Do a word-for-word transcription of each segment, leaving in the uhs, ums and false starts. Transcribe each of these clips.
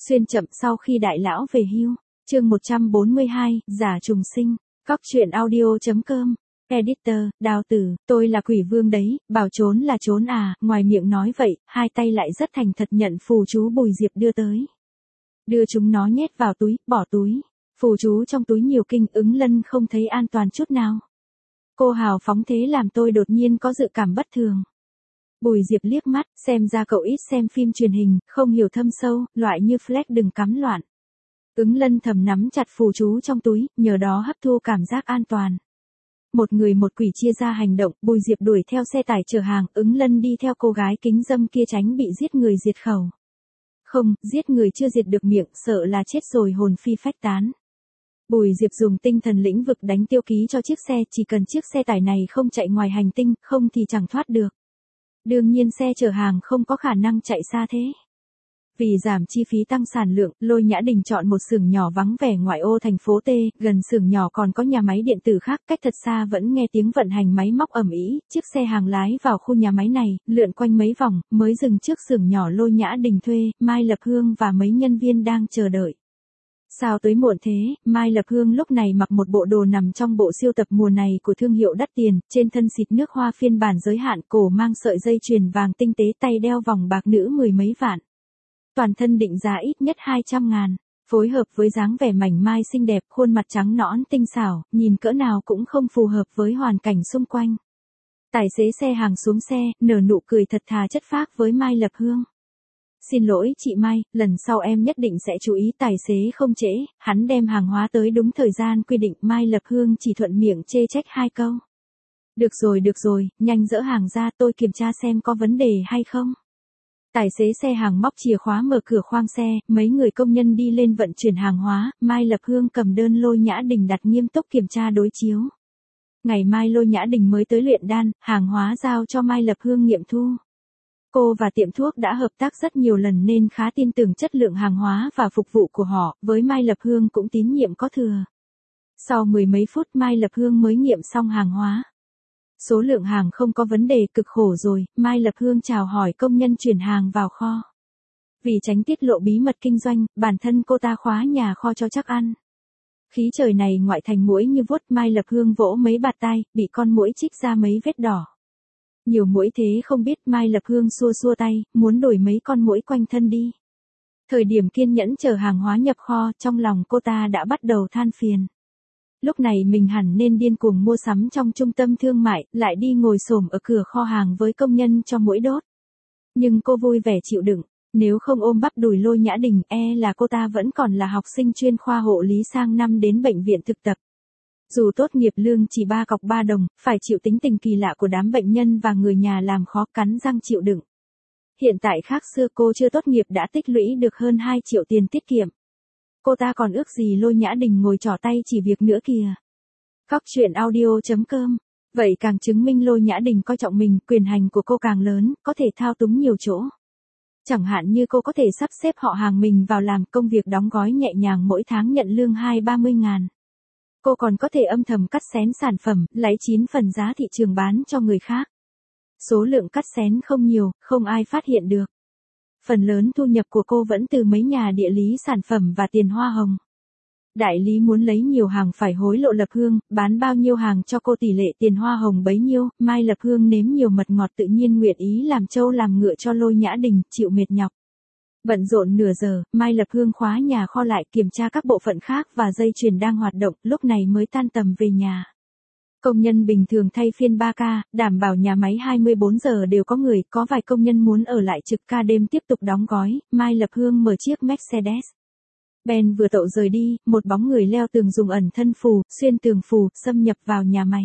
Xuyên chậm sau khi đại lão về hưu. Chương một trăm bốn mươi hai, giả trùng sinh. Cóc truyện audio chấm com. Editor, Đào Tử, tôi là quỷ vương đấy, bảo trốn là trốn à, ngoài miệng nói vậy, hai tay lại rất thành thật nhận phù chú Bùi Diệp đưa tới. Đưa chúng nó nhét vào túi, bỏ túi. Phù chú trong túi nhiều kinh, Ứng Lân không thấy an toàn chút nào. Cô hào phóng thế làm tôi đột nhiên có dự cảm bất thường. Bùi Diệp liếc mắt, xem ra cậu ít xem phim truyền hình, không hiểu thâm sâu, loại như flex đừng cắm loạn. Ứng Lân thầm nắm chặt phù chú trong túi, nhờ đó hấp thu cảm giác an toàn. Một người một quỷ chia ra hành động, Bùi Diệp đuổi theo xe tải chở hàng, Ứng Lân đi theo cô gái kính dâm kia tránh bị giết người diệt khẩu. Không, giết người chưa diệt được miệng, sợ là chết rồi hồn phi phách tán. Bùi Diệp dùng tinh thần lĩnh vực đánh tiêu ký cho chiếc xe, chỉ cần chiếc xe tải này không chạy ngoài hành tinh, không thì chẳng thoát được. Đương nhiên xe chở hàng không có khả năng chạy xa thế. Vì giảm chi phí tăng sản lượng, Lôi Nhã Đình chọn một xưởng nhỏ vắng vẻ ngoại ô thành phố T, gần xưởng nhỏ còn có nhà máy điện tử khác, cách thật xa vẫn nghe tiếng vận hành máy móc ầm ĩ. Chiếc xe hàng lái vào khu nhà máy này, lượn quanh mấy vòng, mới dừng trước xưởng nhỏ Lôi Nhã Đình thuê, Mai Lập Hương và mấy nhân viên đang chờ đợi. Sao tới muộn thế? Mai Lập Hương lúc này mặc một bộ đồ nằm trong bộ siêu tập mùa này của thương hiệu đắt tiền, trên thân xịt nước hoa phiên bản giới hạn, cổ mang sợi dây chuyền vàng tinh tế, tay đeo vòng bạc nữ mười mấy vạn. Toàn thân định giá ít nhất hai trăm ngàn, phối hợp với dáng vẻ mảnh mai xinh đẹp, khuôn mặt trắng nõn tinh xảo, nhìn cỡ nào cũng không phù hợp với hoàn cảnh xung quanh. Tài xế xe hàng xuống xe, nở nụ cười thật thà chất phác với Mai Lập Hương. Xin lỗi chị Mai, lần sau em nhất định sẽ chú ý. Tài xế không trễ, hắn đem hàng hóa tới đúng thời gian quy định. Mai Lập Hương chỉ thuận miệng chê trách hai câu. Được rồi được rồi, nhanh dỡ hàng ra, tôi kiểm tra xem có vấn đề hay không. Tài xế xe hàng móc chìa khóa mở cửa khoang xe, mấy người công nhân đi lên vận chuyển hàng hóa, Mai Lập Hương cầm đơn Lôi Nhã Đình đặt nghiêm túc kiểm tra đối chiếu. Ngày mai Lôi Nhã Đình mới tới luyện đan, hàng hóa giao cho Mai Lập Hương nghiệm thu. Cô và tiệm thuốc đã hợp tác rất nhiều lần nên khá tin tưởng chất lượng hàng hóa và phục vụ của họ, với Mai Lập Hương cũng tín nhiệm có thừa. Sau mười mấy phút Mai Lập Hương mới nghiệm xong hàng hóa. Số lượng hàng không có vấn đề, cực khổ rồi, Mai Lập Hương chào hỏi công nhân chuyển hàng vào kho. Vì tránh tiết lộ bí mật kinh doanh, bản thân cô ta khóa nhà kho cho chắc ăn. Khí trời này ngoại thành muỗi như vuốt, Mai Lập Hương vỗ mấy bạt tay, bị con muỗi chích ra mấy vết đỏ. Nhiều muỗi thế không biết, Mai Lập Hương xua xua tay, muốn đuổi mấy con muỗi quanh thân đi. Thời điểm kiên nhẫn chờ hàng hóa nhập kho, trong lòng cô ta đã bắt đầu than phiền. Lúc này mình hẳn nên điên cuồng mua sắm trong trung tâm thương mại, lại đi ngồi xổm ở cửa kho hàng với công nhân cho muỗi đốt. Nhưng cô vui vẻ chịu đựng, nếu không ôm bắp đùi Lôi Nhã Đình, e là cô ta vẫn còn là học sinh chuyên khoa hộ lý sang năm đến bệnh viện thực tập. Dù tốt nghiệp lương chỉ ba cọc ba đồng, phải chịu tính tình kỳ lạ của đám bệnh nhân và người nhà làm khó, cắn răng chịu đựng. Hiện tại khác xưa, cô chưa tốt nghiệp đã tích lũy được hơn hai triệu tiền tiết kiệm. Cô ta còn ước gì Lôi Nhã Đình ngồi trỏ tay chỉ việc nữa kìa. Cóc truyện audio chấm com. Vậy càng chứng minh Lôi Nhã Đình coi trọng mình, quyền hành của cô càng lớn, có thể thao túng nhiều chỗ. Chẳng hạn như cô có thể sắp xếp họ hàng mình vào làm công việc đóng gói nhẹ nhàng, mỗi tháng nhận lương hai ba mươi ngàn. Cô còn có thể âm thầm cắt xén sản phẩm, lấy chín phần giá thị trường bán cho người khác. Số lượng cắt xén không nhiều, không ai phát hiện được. Phần lớn thu nhập của cô vẫn từ mấy nhà địa lý sản phẩm và tiền hoa hồng. Đại lý muốn lấy nhiều hàng phải hối lộ Lập Hương, bán bao nhiêu hàng cho cô tỷ lệ tiền hoa hồng bấy nhiêu. Mai Lập Hương nếm nhiều mật ngọt tự nhiên nguyện ý làm trâu làm ngựa cho Lôi Nhã Đình, chịu mệt nhọc. Bận rộn nửa giờ, Mai Lập Hương khóa nhà kho lại, kiểm tra các bộ phận khác và dây chuyền đang hoạt động, lúc này mới tan tầm về nhà. Công nhân bình thường thay phiên ba ca, đảm bảo nhà máy hai mươi bốn giờ đều có người, có vài công nhân muốn ở lại trực ca đêm tiếp tục đóng gói. Mai Lập Hương mở chiếc Mercedes Benz vừa tậu rời đi, một bóng người leo tường dùng ẩn thân phù, xuyên tường phù, xâm nhập vào nhà máy.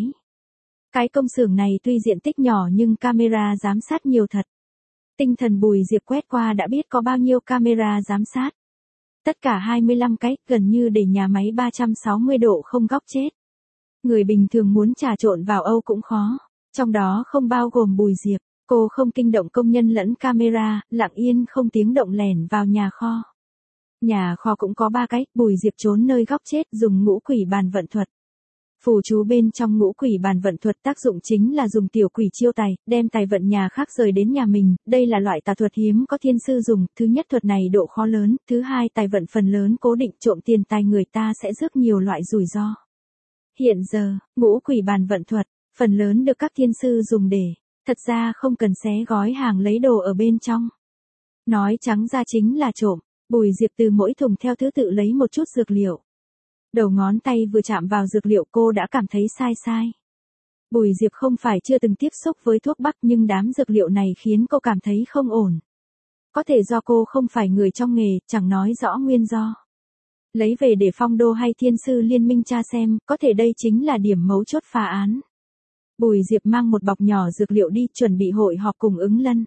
Cái công xưởng này tuy diện tích nhỏ nhưng camera giám sát nhiều thật. Tinh thần Bùi Diệp quét qua đã biết có bao nhiêu camera giám sát. Tất cả hai mươi lăm cái, gần như để nhà máy ba trăm sáu mươi độ không góc chết. Người bình thường muốn trà trộn vào Âu cũng khó, trong đó không bao gồm Bùi Diệp. Cô không kinh động công nhân lẫn camera, lặng yên không tiếng động lẻn vào nhà kho. Nhà kho cũng có ba cái, Bùi Diệp trốn nơi góc chết, dùng ngũ quỷ bàn vận thuật. Phù chú bên trong ngũ quỷ bàn vận thuật tác dụng chính là dùng tiểu quỷ chiêu tài, đem tài vận nhà khác rời đến nhà mình, đây là loại tà thuật hiếm có thiên sư dùng, thứ nhất thuật này độ khó lớn, thứ hai tài vận phần lớn cố định trộm tiền tài người ta sẽ rước nhiều loại rủi ro. Hiện giờ, ngũ quỷ bàn vận thuật, phần lớn được các thiên sư dùng để, thật ra không cần xé gói hàng lấy đồ ở bên trong. Nói trắng ra chính là trộm, Bùi Diệp từ mỗi thùng theo thứ tự lấy một chút dược liệu. Đầu ngón tay vừa chạm vào dược liệu cô đã cảm thấy sai sai. Bùi Diệp không phải chưa từng tiếp xúc với thuốc bắc nhưng đám dược liệu này khiến cô cảm thấy không ổn. Có thể do cô không phải người trong nghề, chẳng nói rõ nguyên do. Lấy về để Phong Đô hay Thiên Sư Liên Minh tra xem, có thể đây chính là điểm mấu chốt phá án. Bùi Diệp mang một bọc nhỏ dược liệu đi chuẩn bị hội họp cùng ứng lân.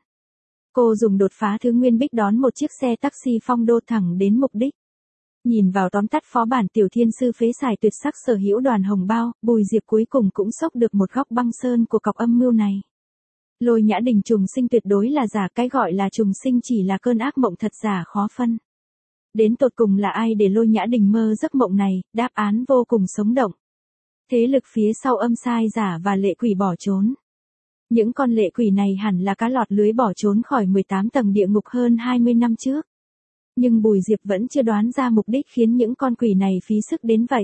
Cô dùng đột phá thứ nguyên bích đón một chiếc xe taxi Phong Đô thẳng đến mục đích. Nhìn vào tóm tắt phó bản tiểu thiên sư phế xài tuyệt sắc sở hữu đoàn hồng bao, Bùi Diệp cuối cùng cũng xốc được một góc băng sơn của cọc âm mưu này. Lôi Nhã Đình trùng sinh tuyệt đối là giả, cái gọi là trùng sinh chỉ là cơn ác mộng thật giả khó phân. Đến tột cùng là ai để Lôi Nhã Đình mơ giấc mộng này, đáp án vô cùng sống động. Thế lực phía sau âm sai giả và lệ quỷ bỏ trốn. Những con lệ quỷ này hẳn là cá lọt lưới bỏ trốn khỏi mười tám tầng địa ngục hơn hai mươi năm trước. Nhưng Bùi Diệp vẫn chưa đoán ra mục đích khiến những con quỷ này phí sức đến vậy.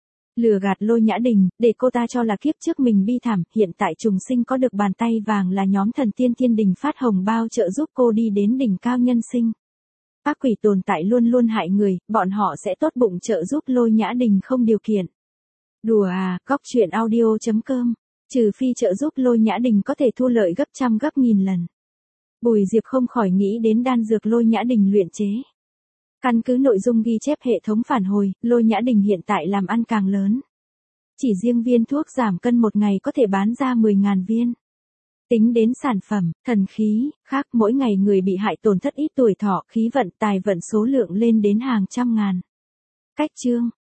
Lừa gạt Lôi Nhã Đình, để cô ta cho là kiếp trước mình bi thảm, hiện tại trùng sinh có được bàn tay vàng là nhóm thần tiên thiên đình phát hồng bao trợ giúp cô đi đến đỉnh cao nhân sinh. Ác quỷ tồn tại luôn luôn hại người, bọn họ sẽ tốt bụng trợ giúp Lôi Nhã Đình không điều kiện. Đùa à, góc truyện audio chấm com, trừ phi trợ giúp Lôi Nhã Đình có thể thu lợi gấp trăm gấp nghìn lần. Bùi Diệp không khỏi nghĩ đến đan dược Lôi Nhã Đình luyện chế. Căn cứ nội dung ghi chép hệ thống phản hồi, Lôi Nhã Đình hiện tại làm ăn càng lớn. Chỉ riêng viên thuốc giảm cân một ngày có thể bán ra mười nghìn viên. Tính đến sản phẩm, thần khí, khác mỗi ngày người bị hại tổn thất ít tuổi thọ, khí vận, tài vận số lượng lên đến hàng trăm ngàn. Cách chương